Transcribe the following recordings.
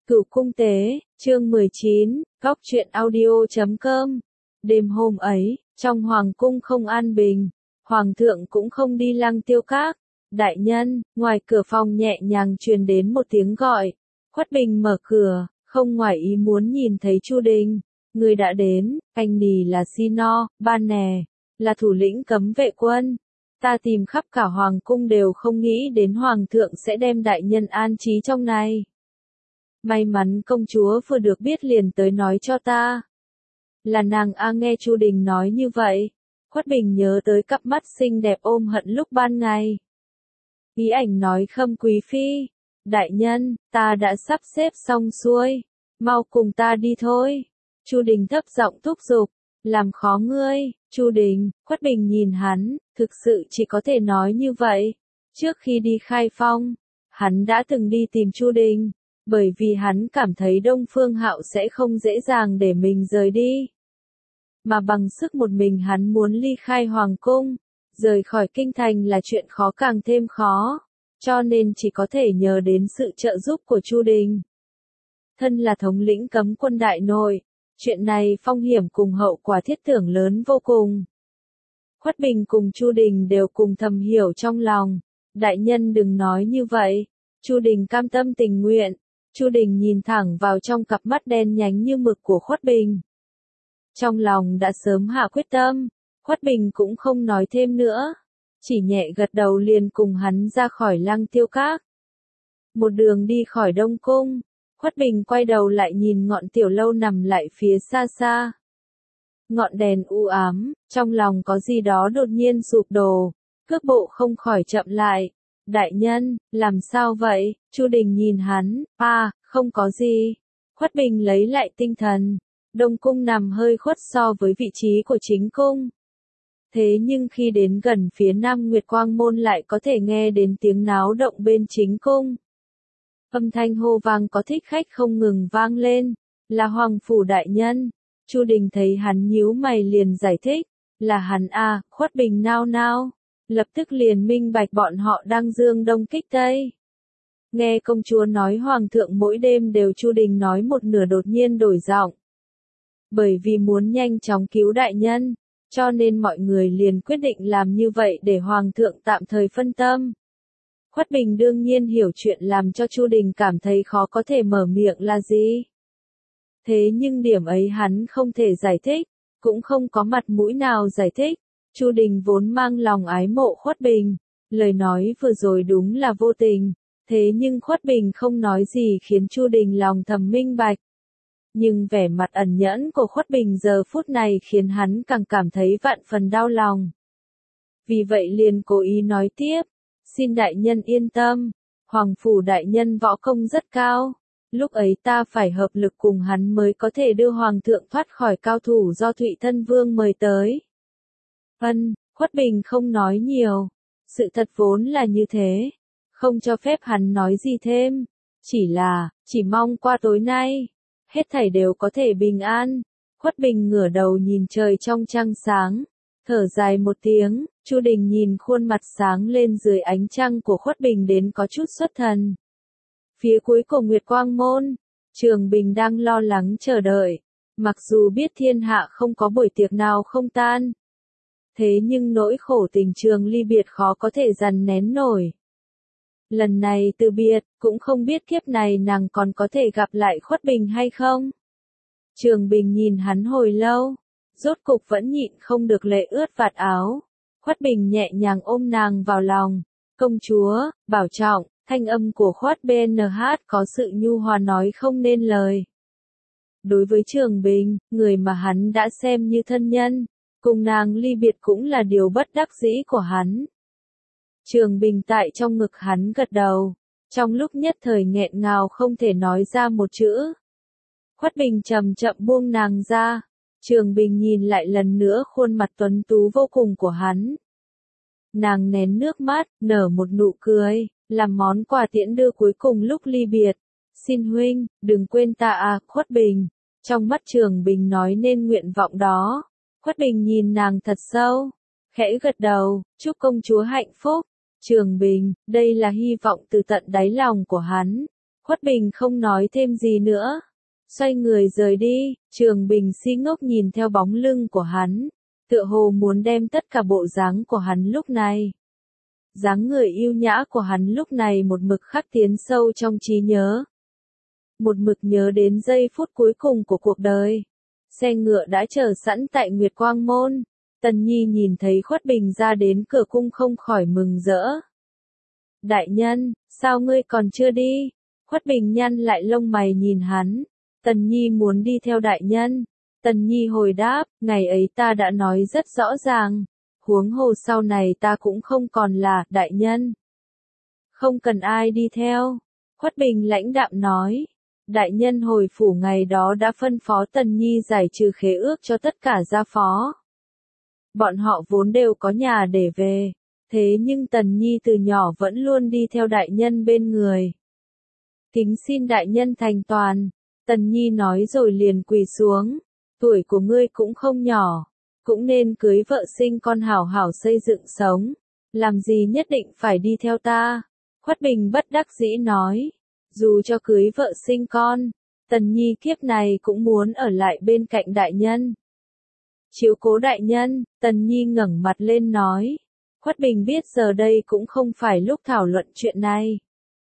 Cửu cung tế, chương 19, góc truyện audio.com. Đêm hôm ấy, trong hoàng cung không an bình, hoàng thượng cũng không đi Lăng Tiêu Các. Đại nhân, ngoài cửa phòng nhẹ nhàng truyền đến một tiếng gọi. Khuất Bình mở cửa, không ngoài ý muốn nhìn thấy Chu Đình. Người đã đến, anh nì là Sino, Ban Nè, là thủ lĩnh cấm vệ quân. Ta tìm khắp cả hoàng cung đều không nghĩ đến hoàng thượng sẽ đem đại nhân an trí trong này. May mắn công chúa vừa được biết liền tới nói cho ta. Là nàng A. Nghe Chu Đình nói như vậy, Khuất Bình nhớ tới cặp mắt xinh đẹp ôm hận lúc ban ngày. Ý ảnh nói Khâm Quý Phi, đại nhân, ta đã sắp xếp xong xuôi, mau cùng ta đi thôi. Chu Đình thấp giọng thúc giục, làm khó ngươi. Chu Đình, Khuất Bình nhìn hắn, thực sự chỉ có thể nói như vậy. Trước khi đi khai phong, hắn đã từng đi tìm Chu Đình, bởi vì hắn cảm thấy Đông Phương Hạo sẽ không dễ dàng để mình rời đi. Mà bằng sức một mình hắn muốn ly khai hoàng cung, rời khỏi kinh thành là chuyện khó càng thêm khó, cho nên chỉ có thể nhờ đến sự trợ giúp của Chu Đình. Thân là thống lĩnh cấm quân đại nội, chuyện này phong hiểm cùng hậu quả thiết tưởng lớn vô cùng. Khuất Bình cùng Chu Đình đều cùng thầm hiểu trong lòng, đại nhân đừng nói như vậy. Chu Đình cam tâm tình nguyện. Chu Đình nhìn thẳng vào trong cặp mắt đen nhánh như mực của Khuất Bình. Trong lòng đã sớm hạ quyết tâm, Khuất Bình cũng không nói thêm nữa, chỉ nhẹ gật đầu liền cùng hắn ra khỏi Lăng Tiêu Các. Một đường đi khỏi Đông Cung, Khuất Bình quay đầu lại nhìn ngọn tiểu lâu nằm lại phía xa xa. Ngọn đèn u ám, trong lòng có gì đó đột nhiên sụp đổ, cước bộ không khỏi chậm lại. Đại nhân, làm sao vậy? Chu Đình nhìn hắn, không có gì. Khuất Bình lấy lại tinh thần. Đông cung nằm hơi khuất so với vị trí của chính cung. Thế nhưng khi đến gần phía Nam Nguyệt Quang Môn lại có thể nghe đến tiếng náo động bên chính cung. Âm thanh hô vang có thích khách không ngừng vang lên, là Hoàng Phủ đại nhân. Chu Đình thấy hắn nhíu mày liền giải thích, là hắn a. Khuất Bình nao nao, lập tức liền minh bạch bọn họ đang dương đông kích tây. Nghe công chúa nói hoàng thượng mỗi đêm đều. Chu Đình nói một nửa đột nhiên đổi giọng. Bởi vì muốn nhanh chóng cứu đại nhân, cho nên mọi người liền quyết định làm như vậy để hoàng thượng tạm thời phân tâm. Khuất Bình đương nhiên hiểu chuyện làm cho Chu Đình cảm thấy khó có thể mở miệng là gì. Thế nhưng điểm ấy hắn không thể giải thích, cũng không có mặt mũi nào giải thích. Chu Đình vốn mang lòng ái mộ Khuất Bình, lời nói vừa rồi đúng là vô tình, thế nhưng Khuất Bình không nói gì khiến Chu Đình lòng thầm minh bạch. Nhưng vẻ mặt ẩn nhẫn của Khuất Bình giờ phút này khiến hắn càng cảm thấy vạn phần đau lòng. Vì vậy liền cố ý nói tiếp, xin đại nhân yên tâm, Hoàng Phủ đại nhân võ công rất cao, lúc ấy ta phải hợp lực cùng hắn mới có thể đưa Hoàng thượng thoát khỏi cao thủ do Thụy Thân Vương mời tới. Khuất Bình không nói nhiều, sự thật vốn là như thế, không cho phép hắn nói gì thêm, chỉ mong qua tối nay, hết thảy đều có thể bình an. Khuất Bình ngửa đầu nhìn trời trong trăng sáng, thở dài một tiếng. Chu Đình nhìn khuôn mặt sáng lên dưới ánh trăng của Khuất Bình đến có chút xuất thần. Phía cuối cùng Nguyệt Quang Môn, Trường Bình đang lo lắng chờ đợi, mặc dù biết thiên hạ không có buổi tiệc nào không tan. Thế nhưng nỗi khổ tình trường ly biệt khó có thể dằn nén nổi. Lần này từ biệt, cũng không biết kiếp này nàng còn có thể gặp lại Khuất Bình hay không. Trường Bình nhìn hắn hồi lâu, rốt cục vẫn nhịn không được lệ ướt vạt áo. Khuất Bình nhẹ nhàng ôm nàng vào lòng. Công chúa, bảo trọng. Thanh âm của Khuất BNH có sự nhu hòa nói không nên lời. Đối với Trường Bình, người mà hắn đã xem như thân nhân, cùng nàng ly biệt cũng là điều bất đắc dĩ của hắn. Trường Bình tại trong ngực hắn gật đầu, trong lúc nhất thời nghẹn ngào không thể nói ra một chữ. Khuất Bình chậm chậm buông nàng ra, Trường Bình nhìn lại lần nữa khuôn mặt tuấn tú vô cùng của hắn. Nàng nén nước mắt, nở một nụ cười, làm món quà tiễn đưa cuối cùng lúc ly biệt. Xin huynh, đừng quên ta Khuất Bình. Trong mắt Trường Bình nói nên nguyện vọng đó. Khuất Bình nhìn nàng thật sâu, khẽ gật đầu, chúc công chúa hạnh phúc. Trường Bình, đây là hy vọng từ tận đáy lòng của hắn. Khuất Bình không nói thêm gì nữa. Xoay người rời đi, Trường Bình si ngốc nhìn theo bóng lưng của hắn. Tựa hồ muốn đem tất cả bộ dáng của hắn lúc này. Dáng người yêu nhã của hắn lúc này một mực khắc tiến sâu trong trí nhớ. Một mực nhớ đến giây phút cuối cùng của cuộc đời. Xe ngựa đã chờ sẵn tại Nguyệt Quang Môn. Tần Nhi nhìn thấy Khuất Bình ra đến cửa cung không khỏi mừng rỡ. Đại nhân, sao ngươi còn chưa đi? Khuất Bình nhăn lại lông mày nhìn hắn. Tần Nhi muốn đi theo đại nhân. Tần Nhi hồi đáp, ngày ấy ta đã nói rất rõ ràng. Huống hồ sau này ta cũng không còn là đại nhân. Không cần ai đi theo. Khuất Bình lãnh đạm nói. Đại nhân hồi phủ ngày đó đã phân phó Tần Nhi giải trừ khế ước cho tất cả gia phó. Bọn họ vốn đều có nhà để về. Thế nhưng Tần Nhi từ nhỏ vẫn luôn đi theo đại nhân bên người. Kính xin đại nhân thành toàn. Tần Nhi nói rồi liền quỳ xuống. Tuổi của ngươi cũng không nhỏ. Cũng nên cưới vợ sinh con hảo hảo xây dựng sống. Làm gì nhất định phải đi theo ta. Khuất Bình bất đắc dĩ nói. Dù cho cưới vợ sinh con, Tần Nhi kiếp này cũng muốn ở lại bên cạnh đại nhân. Chiếu cố đại nhân, Tần Nhi ngẩng mặt lên nói. Khuất Bình biết giờ đây cũng không phải lúc thảo luận chuyện này.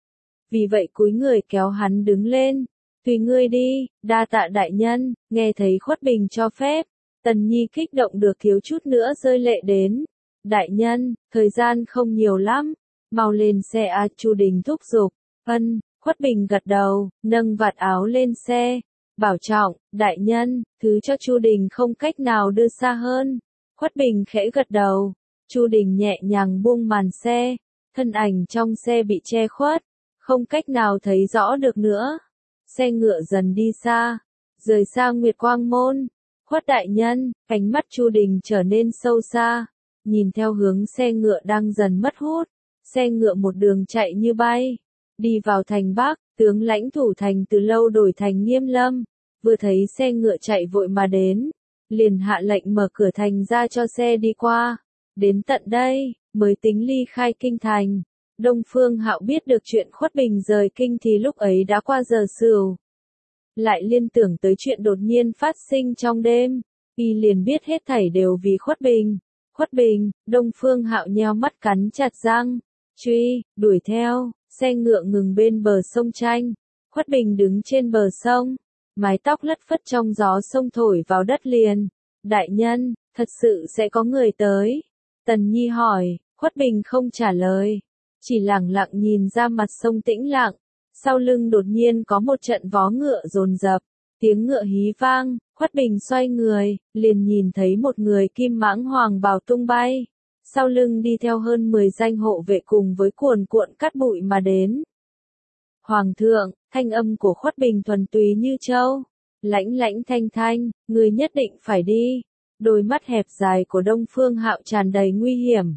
Vì vậy cúi người kéo hắn đứng lên. Tùy ngươi đi, đa tạ đại nhân. Nghe thấy Khuất Bình cho phép, Tần Nhi kích động được thiếu chút nữa rơi lệ đến. Đại nhân, thời gian không nhiều lắm. Mau lên xe a, Chu Đình thúc giục. Ân. Khuất Bình gật đầu, nâng vạt áo lên xe. Bảo trọng, đại nhân, thứ cho Chu Đình không cách nào đưa xa hơn. Khuất Bình khẽ gật đầu. Chu Đình nhẹ nhàng buông màn xe. Thân ảnh trong xe bị che khuất. Không cách nào thấy rõ được nữa. Xe ngựa dần đi xa. Rời xa Nguyệt Quang Môn. Khuất đại nhân, ánh mắt Chu Đình trở nên sâu xa. Nhìn theo hướng xe ngựa đang dần mất hút. Xe ngựa một đường chạy như bay. Đi vào thành Bắc, tướng lãnh thủ thành từ lâu đổi thành Nghiêm Lâm, vừa thấy xe ngựa chạy vội mà đến, liền hạ lệnh mở cửa thành ra cho xe đi qua. Đến tận đây, mới tính ly khai kinh thành. Đông Phương Hạo biết được chuyện Khuất Bình rời kinh thì lúc ấy đã qua giờ sửu. Lại liên tưởng tới chuyện đột nhiên phát sinh trong đêm, y liền biết hết thảy đều vì Khuất Bình. Khuất Bình, Đông Phương Hạo nheo mắt cắn chặt răng, truy, đuổi theo. Xe ngựa ngừng bên bờ sông Tranh. Khuất Bình đứng trên bờ sông. Mái tóc lất phất trong gió sông thổi vào đất liền. Đại nhân, thật sự sẽ có người tới. Tần Nhi hỏi. Khuất Bình không trả lời. Chỉ lặng lặng nhìn ra mặt sông tĩnh lặng. Sau lưng đột nhiên có một trận vó ngựa dồn dập. Tiếng ngựa hí vang. Khuất Bình xoay người. Liền nhìn thấy một người kim mãng hoàng bào tung bay. Sau lưng đi theo hơn 10 danh hộ vệ cùng với cuồn cuộn cát bụi mà đến. Hoàng thượng, thanh âm của Khuất Bình thuần túy như châu. Lãnh lãnh thanh thanh, người nhất định phải đi. Đôi mắt hẹp dài của Đông Phương Hạo tràn đầy nguy hiểm.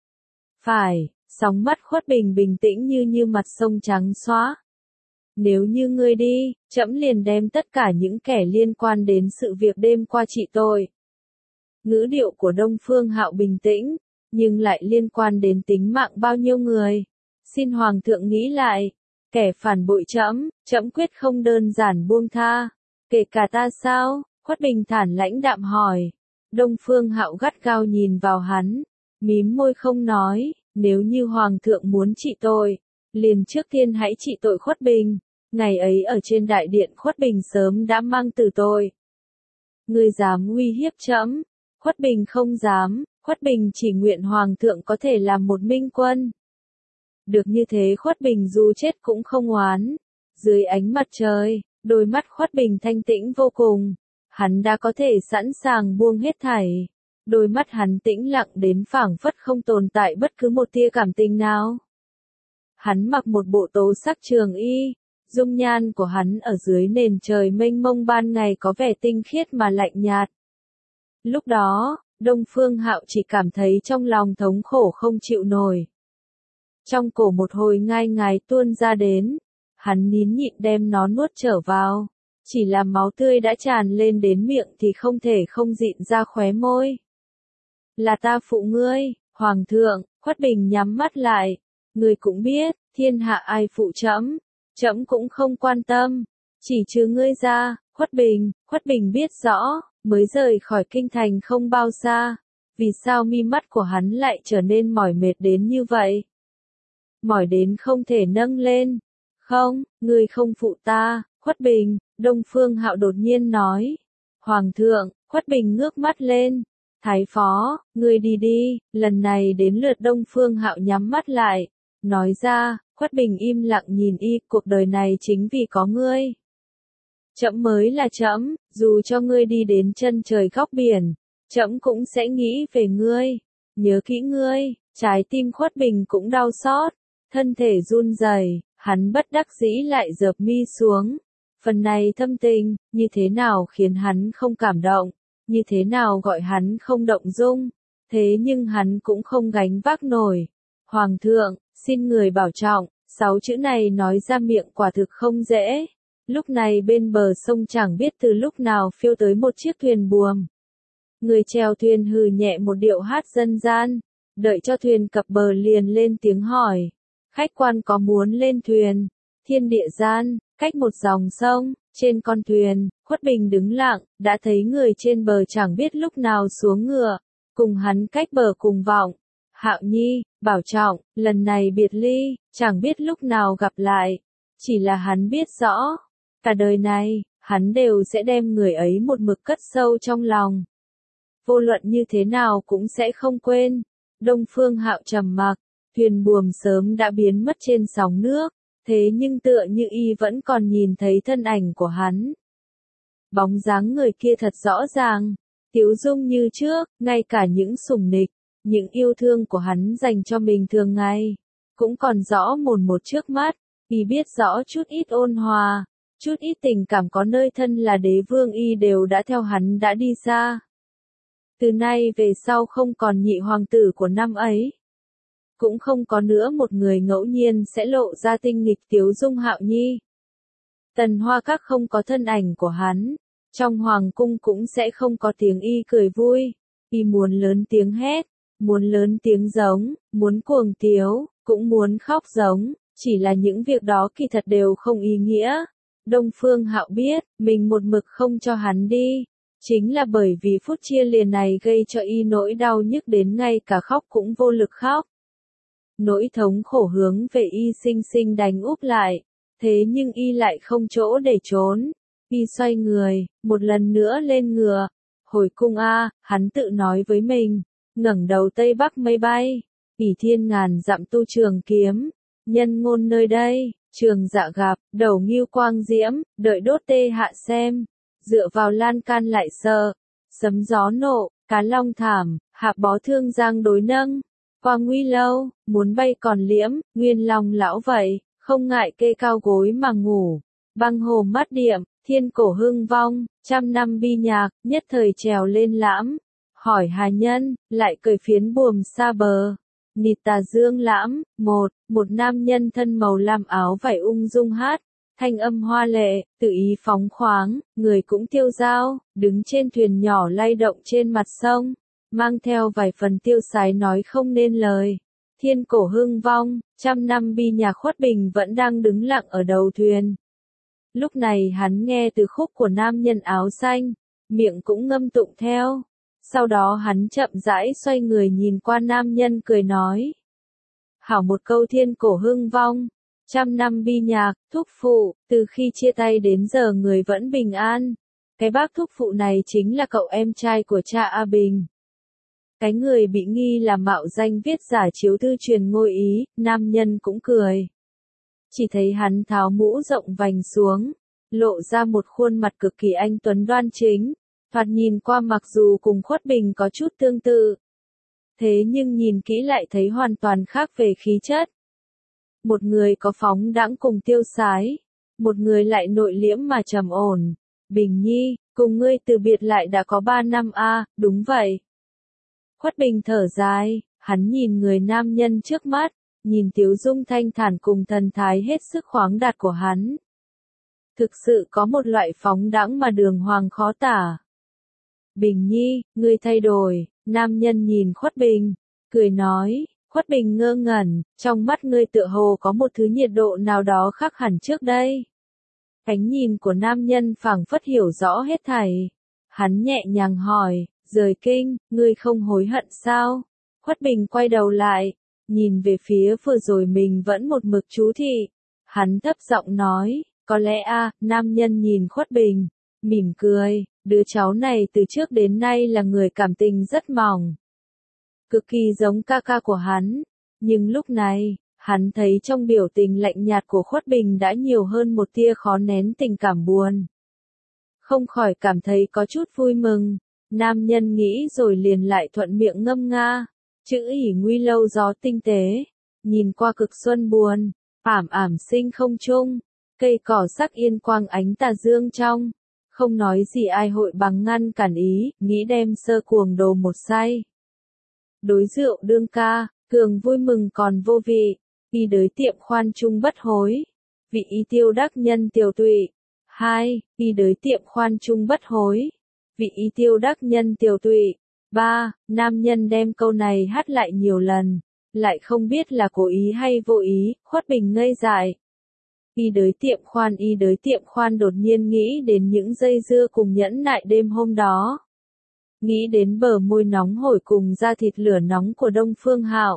Phải, sóng mắt Khuất Bình bình tĩnh như mặt sông trắng xóa. Nếu như ngươi đi, trẫm liền đem tất cả những kẻ liên quan đến sự việc đêm qua trị tội. Ngữ điệu của Đông Phương Hạo bình tĩnh, nhưng lại liên quan đến tính mạng bao nhiêu người. Xin Hoàng thượng nghĩ lại, kẻ phản bội trẫm, trẫm quyết không đơn giản buông tha. Kể cả ta sao? Khuất Bình thản lãnh đạm hỏi. Đông Phương Hạo gắt gao nhìn vào hắn, mím môi không nói. Nếu như Hoàng thượng muốn trị tội, liền trước tiên hãy trị tội Khuất Bình. Ngày ấy ở trên đại điện Khuất Bình sớm đã mang từ tội. Ngươi dám uy hiếp trẫm? Khuất Bình không dám. Khuất Bình chỉ nguyện Hoàng thượng có thể làm một minh quân. Được như thế Khuất Bình dù chết cũng không oán. Dưới ánh mặt trời, đôi mắt Khuất Bình thanh tĩnh vô cùng. Hắn đã có thể sẵn sàng buông hết thảy. Đôi mắt hắn tĩnh lặng đến phảng phất không tồn tại bất cứ một tia cảm tình nào. Hắn mặc một bộ tố sắc trường y. Dung nhan của hắn ở dưới nền trời mênh mông ban ngày có vẻ tinh khiết mà lạnh nhạt. Lúc đó, Đông Phương Hạo chỉ cảm thấy trong lòng thống khổ không chịu nổi. Trong cổ một hồi ngai ngái tuôn ra đến, hắn nín nhịn đem nó nuốt trở vào. Chỉ là máu tươi đã tràn lên đến miệng thì không thể không dịn ra khóe môi. Là ta phụ ngươi, Hoàng thượng. Khuất Bình nhắm mắt lại. Ngươi cũng biết, thiên hạ ai phụ trẫm. trẫm cũng không quan tâm, chỉ trừ ngươi ra. Khuất Bình biết rõ, mới rời khỏi kinh thành không bao xa, vì sao mi mắt của hắn lại trở nên mỏi mệt đến như vậy? Mỏi đến không thể nâng lên. Không, ngươi không phụ ta, Khuất Bình, Đông Phương Hạo đột nhiên nói. Hoàng thượng, Khuất Bình ngước mắt lên. Thái phó, ngươi đi đi, lần này đến lượt Đông Phương Hạo nhắm mắt lại. Nói ra, Khuất Bình im lặng nhìn y, cuộc đời này chính vì có ngươi. Trẫm mới là trẫm, dù cho ngươi đi đến chân trời góc biển, trẫm cũng sẽ nghĩ về ngươi, nhớ kỹ ngươi. Trái tim Khuất Bình cũng đau xót, thân thể run rẩy, hắn bất đắc dĩ lại dợp mi xuống. Phần này thâm tình, như thế nào khiến hắn không cảm động, như thế nào gọi hắn không động dung, thế nhưng hắn cũng không gánh vác nổi. Hoàng thượng, xin người bảo trọng, 6 chữ này nói ra miệng quả thực không dễ. Lúc này bên bờ sông chẳng biết từ lúc nào phiêu tới một chiếc thuyền buồm. Người chèo thuyền hừ nhẹ một điệu hát dân gian, đợi cho thuyền cập bờ liền lên tiếng hỏi. Khách quan có muốn lên thuyền? Thiên địa gian, cách một dòng sông, trên con thuyền, Khuất Bình đứng lặng, đã thấy người trên bờ chẳng biết lúc nào xuống ngựa, cùng hắn cách bờ cùng vọng. Hạo Nhi, bảo trọng, lần này biệt ly, chẳng biết lúc nào gặp lại. Chỉ là hắn biết rõ, cả đời này, hắn đều sẽ đem người ấy một mực cất sâu trong lòng. Vô luận như thế nào cũng sẽ không quên. Đông Phương Hạo trầm mặc, thuyền buồm sớm đã biến mất trên sóng nước, thế nhưng tựa như y vẫn còn nhìn thấy thân ảnh của hắn. Bóng dáng người kia thật rõ ràng, tiếu dung như trước, ngay cả những sủng nịch, những yêu thương của hắn dành cho mình thường ngày, cũng còn rõ mồn một trước mắt. Y biết rõ chút ít ôn hòa, chút ít tình cảm có nơi thân là đế vương y đều đã theo hắn đã đi xa. Từ nay về sau không còn nhị hoàng tử của năm ấy. Cũng không có nữa một người ngẫu nhiên sẽ lộ ra tinh nghịch tiếu dung Hạo Nhi. Tần Hoa Các không có thân ảnh của hắn. Trong hoàng cung cũng sẽ không có tiếng y cười vui. Y muốn lớn tiếng hét, muốn lớn tiếng giống, muốn cuồng tiếu, cũng muốn khóc giống. Chỉ là những việc đó kỳ thật đều không ý nghĩa. Đông Phương Hạo biết, mình một mực không cho hắn đi. Chính là bởi vì phút chia lìa này gây cho y nỗi đau nhức đến ngay cả khóc cũng vô lực khóc. Nỗi thống khổ hướng về y sinh sinh đánh úp lại. Thế nhưng y lại không chỗ để trốn. Y xoay người, một lần nữa lên ngựa. Hồi cung a, hắn tự nói với mình. Ngẩng đầu Tây Bắc mây bay. Ỷ thiên ngàn dặm tu trường kiếm. Nhân ngôn nơi đây, trường dạ gặp, đầu ngưu quang diễm, đợi đốt tê hạ xem. Dựa vào lan can lại sợ. Sấm gió nộ, cá long thảm, hạ bó thương giang đối nâng. Qua nguy lâu, muốn bay còn liễm, nguyên lòng lão vậy, không ngại kê cao gối mà ngủ. Băng hồ mát điệm, thiên cổ hưng vong, 100 năm bi nhạc, nhất thời trèo lên lãm. Hỏi hà nhân, lại cười phiến buồm xa bờ. Nịt tà dương lãm, một nam nhân thân màu lam áo vải ung dung hát. Thanh âm hoa lệ, tự ý phóng khoáng, người cũng tiêu dao, đứng trên thuyền nhỏ lay động trên mặt sông. Mang theo vài phần tiêu sái nói không nên lời. Thiên cổ hưng vong, 100 năm bi nhạc. Khuất Bình vẫn đang đứng lặng ở đầu thuyền. Lúc này hắn nghe từ khúc của nam nhân áo xanh, miệng cũng ngâm tụng theo. Sau đó hắn chậm rãi xoay người nhìn qua nam nhân cười nói. Hảo một câu thiên cổ hưng vong, 100 năm bi nhạc, thúc phụ, từ khi chia tay đến giờ người vẫn bình an. Cái bác thúc phụ này chính là cậu em trai của cha A Bình. Cái người bị nghi là mạo danh viết giả chiếu thư truyền ngôi ý, nam nhân cũng cười. Chỉ thấy hắn tháo mũ rộng vành xuống, lộ ra một khuôn mặt cực kỳ anh tuấn đoan chính. Thoạt nhìn qua mặc dù cùng Khuất Bình có chút tương tự. Thế nhưng nhìn kỹ lại thấy hoàn toàn khác về khí chất. Một người có phóng đãng cùng tiêu sái. Một người lại nội liễm mà trầm ổn. Bình Nhi, cùng ngươi từ biệt lại đã có 3 năm a, đúng vậy. Khuất Bình thở dài, hắn nhìn người nam nhân trước mắt, nhìn tiếu dung thanh thản cùng thần thái hết sức khoáng đạt của hắn. Thực sự có một loại phóng đãng mà đường hoàng khó tả. Bình Nhi, ngươi thay đổi, nam nhân nhìn Khuất Bình, cười nói, Khuất Bình ngơ ngẩn, trong mắt ngươi tựa hồ có một thứ nhiệt độ nào đó khác hẳn trước đây. Ánh nhìn của nam nhân phảng phất hiểu rõ hết thảy. Hắn nhẹ nhàng hỏi, rời kinh, ngươi không hối hận sao? Khuất Bình quay đầu lại, nhìn về phía vừa rồi mình vẫn một mực chú thị. Hắn thấp giọng nói, có lẽ nam nhân nhìn Khuất Bình, mỉm cười, đứa cháu này từ trước đến nay là người cảm tình rất mỏng. Cực kỳ giống ca ca của hắn, nhưng lúc này, hắn thấy trong biểu tình lạnh nhạt của Khuất Bình đã nhiều hơn một tia khó nén tình cảm buồn. Không khỏi cảm thấy có chút vui mừng, nam nhân nghĩ rồi liền lại thuận miệng ngâm nga, chữ ỉ nguy lâu gió tinh tế, nhìn qua cực xuân buồn, ảm ảm sinh không chung, cây cỏ sắc yên quang ánh tà dương trong, không nói gì ai hội bằng ngăn cản ý, nghĩ đem sơ cuồng đồ một say. Đối rượu đương ca, cường vui mừng còn vô vị, y đới tiệm khoan trung bất hối, vị y tiêu đắc nhân tiều tụy. 2. Y đới tiệm khoan trung bất hối, vị y tiêu đắc nhân tiều tụy. 3. Nam nhân đem câu này hát lại nhiều lần, lại không biết là cố ý hay vô ý, Khuất Bình ngây dại. Y đới tiệm khoan đột nhiên nghĩ đến những dây dưa cùng nhẫn nại đêm hôm đó. Nghĩ đến bờ môi nóng hổi cùng da thịt lửa nóng của Đông Phương Hạo.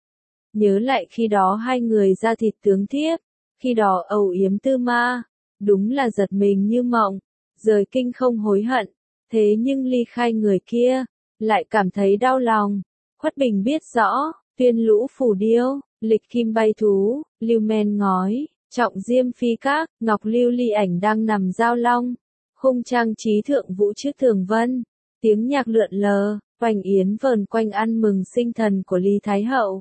Nhớ lại khi đó hai người da thịt tướng thiếp, khi đó âu yếm tư ma, đúng là giật mình như mộng, rời kinh không hối hận, thế nhưng ly khai người kia, lại cảm thấy đau lòng. Khuất Bình biết rõ, tuyên lũ phủ điêu, lịch kim bay thú, lưu men ngói, trọng diêm phi các, ngọc lưu ly ảnh đang nằm giao long, khung trang trí thượng vũ trước thường vân. Tiếng nhạc lượn lờ, oanh yến vờn quanh ăn mừng sinh thần của Lý Thái Hậu.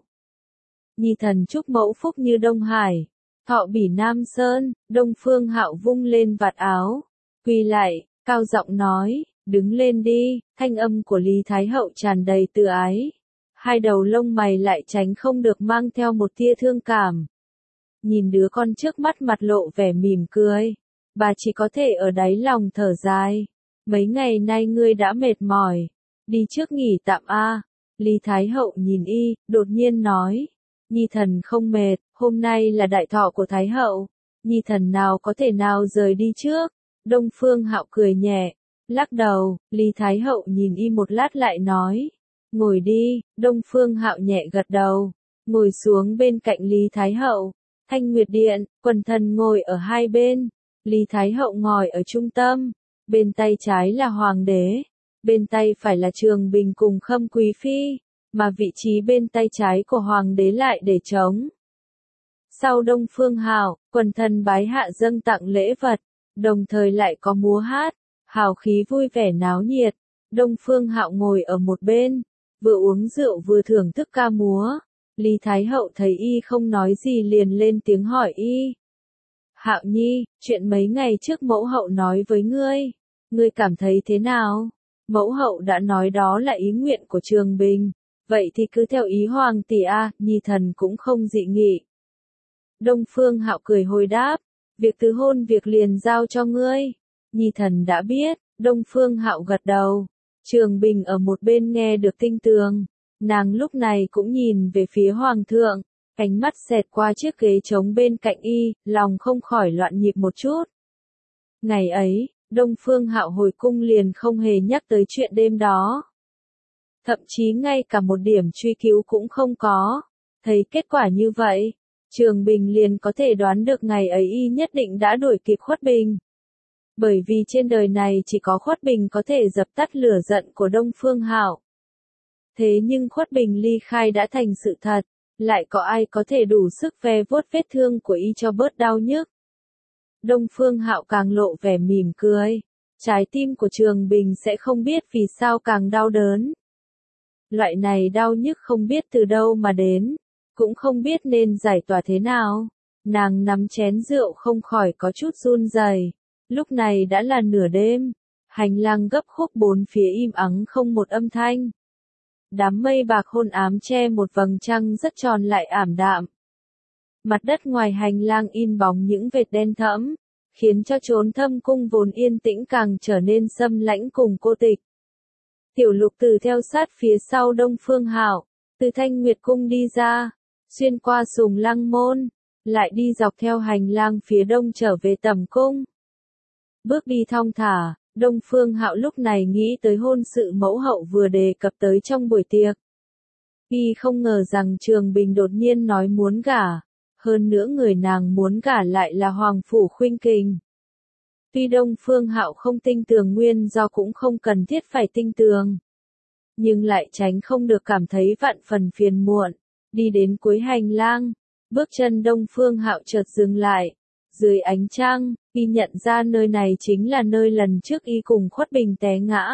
Nhi thần chúc mẫu phúc như Đông Hải, thọ bỉ Nam Sơn, Đông Phương Hạo vung lên vạt áo, quỳ lại, cao giọng nói, đứng lên đi, thanh âm của Lý Thái Hậu tràn đầy từ ái. Hai đầu lông mày lại tránh không được mang theo một tia thương cảm. Nhìn đứa con trước mắt mặt lộ vẻ mỉm cười, bà chỉ có thể ở đáy lòng thở dài. Mấy ngày nay ngươi đã mệt mỏi, đi trước nghỉ tạm Lý Thái Hậu nhìn y, đột nhiên nói, Nhi thần không mệt, hôm nay là đại thọ của Thái Hậu, Nhi thần nào có thể nào rời đi trước. Đông Phương Hạo cười nhẹ, lắc đầu, Lý Thái Hậu nhìn y một lát lại nói, ngồi đi. Đông Phương Hạo nhẹ gật đầu, ngồi xuống bên cạnh Lý Thái Hậu. Thanh Nguyệt Điện, quần thần ngồi ở hai bên, Lý Thái Hậu ngồi ở trung tâm. Bên tay trái là Hoàng đế, bên tay phải là Trường Bình cùng Khâm Quý Phi, mà vị trí bên tay trái của Hoàng đế lại để trống. Sau Đông Phương Hạo, quần thần bái hạ dâng tặng lễ vật, đồng thời lại có múa hát, hào khí vui vẻ náo nhiệt. Đông Phương Hạo ngồi ở một bên, vừa uống rượu vừa thưởng thức ca múa. Lý Thái Hậu thấy y không nói gì liền lên tiếng hỏi y. Hạo Nhi, chuyện mấy ngày trước mẫu hậu nói với ngươi cảm thấy thế nào? Mẫu hậu đã nói đó là ý nguyện của Trường Bình, vậy thì cứ theo ý hoàng tỷ Nhi thần cũng không dị nghị. Đông Phương Hạo cười hồi đáp, việc tứ hôn việc liền giao cho ngươi, Nhi thần đã biết. Đông Phương Hạo gật đầu. Trường Bình ở một bên nghe được tinh tường, nàng lúc này cũng nhìn về phía hoàng thượng. Ánh mắt xẹt qua chiếc ghế trống bên cạnh y, lòng không khỏi loạn nhịp một chút. Ngày ấy, Đông Phương Hạo hồi cung liền không hề nhắc tới chuyện đêm đó. Thậm chí ngay cả một điểm truy cứu cũng không có. Thấy kết quả như vậy, Trường Bình liền có thể đoán được ngày ấy y nhất định đã đuổi kịp Khuất Bình. Bởi vì trên đời này chỉ có Khuất Bình có thể dập tắt lửa giận của Đông Phương Hạo. Thế nhưng Khuất Bình ly khai đã thành sự thật. Lại có ai có thể đủ sức ve vuốt vết thương của y cho bớt đau nhức. Đông Phương Hạo càng lộ vẻ mỉm cười. Trái tim của Trường Bình sẽ không biết vì sao càng đau đớn. Loại này đau nhức không biết từ đâu mà đến, cũng không biết nên giải tỏa thế nào. Nàng nắm chén rượu không khỏi có chút run rẩy. Lúc này đã là nửa đêm, hành lang gấp khúc bốn phía im ắng không một âm thanh. Đám mây bạc hôn ám che một vầng trăng rất tròn lại ảm đạm. Mặt đất ngoài hành lang in bóng những vệt đen thẫm, khiến cho chốn thâm cung vốn yên tĩnh càng trở nên xâm lãnh cùng cô tịch. Tiểu Lục Tử theo sát phía sau Đông Phương Hạo, từ Thanh Nguyệt Cung đi ra, xuyên qua Sùng Lăng Môn, lại đi dọc theo hành lang phía đông trở về Tẩm Cung. Bước đi thong thả, Đông Phương Hạo lúc này nghĩ tới hôn sự mẫu hậu vừa đề cập tới trong buổi tiệc. Y không ngờ rằng Trường Bình đột nhiên nói muốn gả, hơn nữa người nàng muốn gả lại là Hoàng Phủ Khuynh Kình. Tuy Đông Phương Hạo không tin tưởng nguyên do cũng không cần thiết phải tin tưởng, nhưng lại tránh không được cảm thấy vạn phần phiền muộn. Đi đến cuối hành lang, bước chân Đông Phương Hạo chợt dừng lại. Dưới ánh trăng, y nhận ra nơi này chính là nơi lần trước y cùng Khuất Bình té ngã.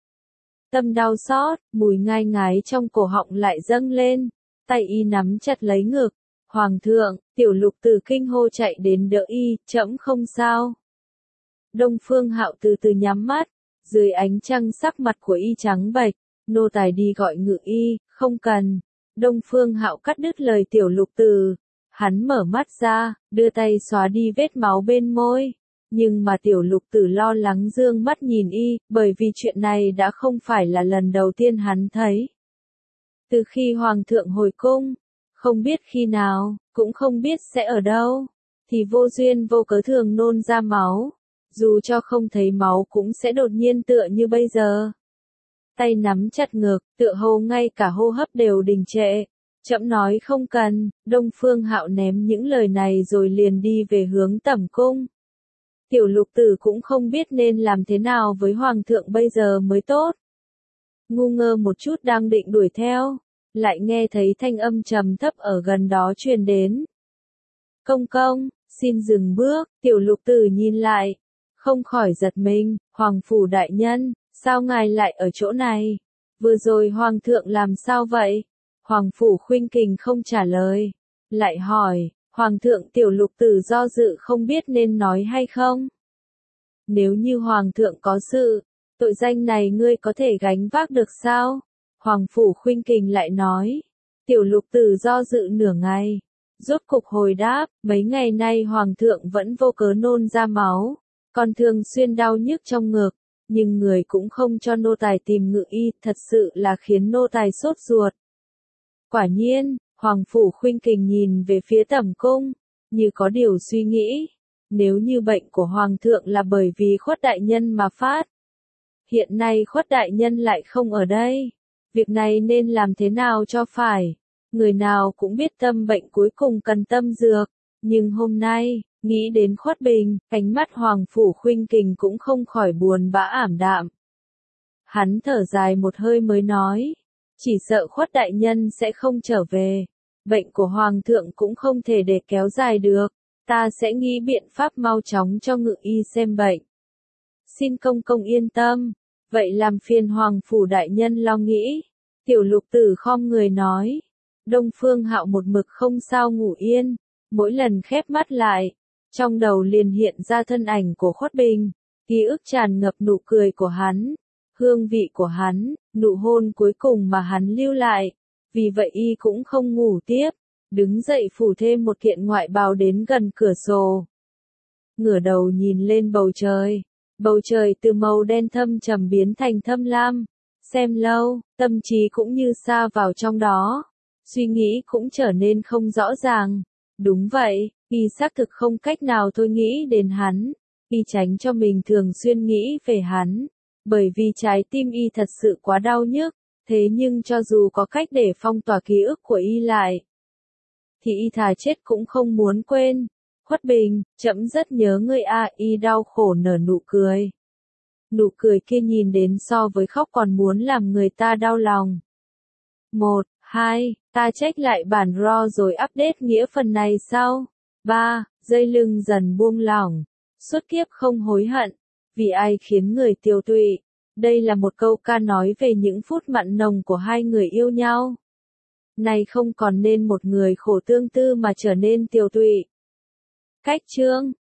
Tâm đau xót, mùi ngai ngái trong cổ họng lại dâng lên, tay y nắm chặt lấy ngực. Hoàng thượng, Tiểu Lục Tử kinh hô chạy đến đỡ y, trẫm không sao. Đông Phương Hạo từ từ nhắm mắt, dưới ánh trăng sắc mặt của y trắng bệch, nô tài đi gọi ngự y, không cần. Đông Phương Hạo cắt đứt lời Tiểu Lục Tử. Hắn mở mắt ra, đưa tay xóa đi vết máu bên môi. Nhưng mà Tiểu Lục Tử lo lắng dương mắt nhìn y, bởi vì chuyện này đã không phải là lần đầu tiên hắn thấy. Từ khi Hoàng thượng hồi cung, không biết khi nào, cũng không biết sẽ ở đâu, thì vô duyên vô cớ thường nôn ra máu. Dù cho không thấy máu cũng sẽ đột nhiên tựa như bây giờ. Tay nắm chặt ngực, tựa hồ ngay cả hô hấp đều đình trệ. Trẫm nói không cần. Đông Phương Hạo ném những lời này rồi liền đi về hướng Tẩm Cung. Tiểu Lục Tử cũng không biết nên làm thế nào với Hoàng thượng bây giờ mới tốt. Ngu ngơ một chút đang định đuổi theo, lại nghe thấy thanh âm trầm thấp ở gần đó truyền đến. Công công, xin dừng bước. Tiểu Lục Tử nhìn lại, không khỏi giật mình. Hoàng phủ đại nhân, sao ngài lại ở chỗ này? Vừa rồi Hoàng thượng làm sao vậy? Hoàng Phủ Khuynh Kình không trả lời, lại hỏi. Hoàng thượng. Tiểu Lục Tử do dự không biết nên nói hay không. Nếu như Hoàng thượng có sự, tội danh này ngươi có thể gánh vác được sao? Hoàng Phủ Khuynh Kình lại nói. Tiểu Lục Tử do dự nửa ngày, rốt cục hồi đáp. Mấy ngày nay Hoàng thượng vẫn vô cớ nôn ra máu, còn thường xuyên đau nhức trong ngực, nhưng người cũng không cho nô tài tìm ngự y, thật sự là khiến nô tài sốt ruột. Quả nhiên, Hoàng Phủ Khuynh Kình nhìn về phía Tẩm Cung, như có điều suy nghĩ. Nếu như bệnh của Hoàng thượng là bởi vì Khuất đại nhân mà phát, hiện nay Khuất đại nhân lại không ở đây, việc này nên làm thế nào cho phải? Người nào cũng biết tâm bệnh cuối cùng cần tâm dược, nhưng hôm nay, nghĩ đến Khuất Bình, ánh mắt Hoàng Phủ Khuynh Kình cũng không khỏi buồn bã ảm đạm. Hắn thở dài một hơi mới nói, chỉ sợ Khuất đại nhân sẽ không trở về, bệnh của Hoàng thượng cũng không thể để kéo dài được, ta sẽ nghĩ biện pháp mau chóng cho ngự y xem bệnh. Xin công công yên tâm, vậy làm phiền Hoàng Phủ đại nhân lo nghĩ. Tiểu Lục Tử khom người nói. Đông Phương Hạo một mực không sao ngủ yên, mỗi lần khép mắt lại, trong đầu liền hiện ra thân ảnh của Khuất Bình, ký ức tràn ngập nụ cười của hắn, hương vị của hắn, nụ hôn cuối cùng mà hắn lưu lại. Vì vậy y cũng không ngủ tiếp, đứng dậy phủ thêm một kiện ngoại bào đến gần cửa sổ. Ngửa đầu nhìn lên bầu trời từ màu đen thâm trầm biến thành thâm lam, xem lâu, tâm trí cũng như sa vào trong đó, suy nghĩ cũng trở nên không rõ ràng. Đúng vậy, y xác thực không cách nào thôi nghĩ đến hắn, y tránh cho mình thường xuyên nghĩ về hắn, bởi vì trái tim y thật sự quá đau nhức, thế nhưng cho dù có cách để phong tỏa ký ức của y lại, thì y thà chết cũng không muốn quên. Khuất Bình, trẫm rất nhớ ngươi a. Y đau khổ nở nụ cười. Nụ cười kia nhìn đến so với khóc còn muốn làm người ta đau lòng. 1, 2, ta check lại bản RAW rồi update nghĩa phần này sau. 3, dây lưng dần buông lỏng. Suốt kiếp không hối hận, vì ai khiến người tiêu tụy. Đây là một câu ca nói về những phút mặn nồng của hai người yêu nhau. Này không còn nên một người khổ tương tư mà trở nên tiêu tụy. Cách chương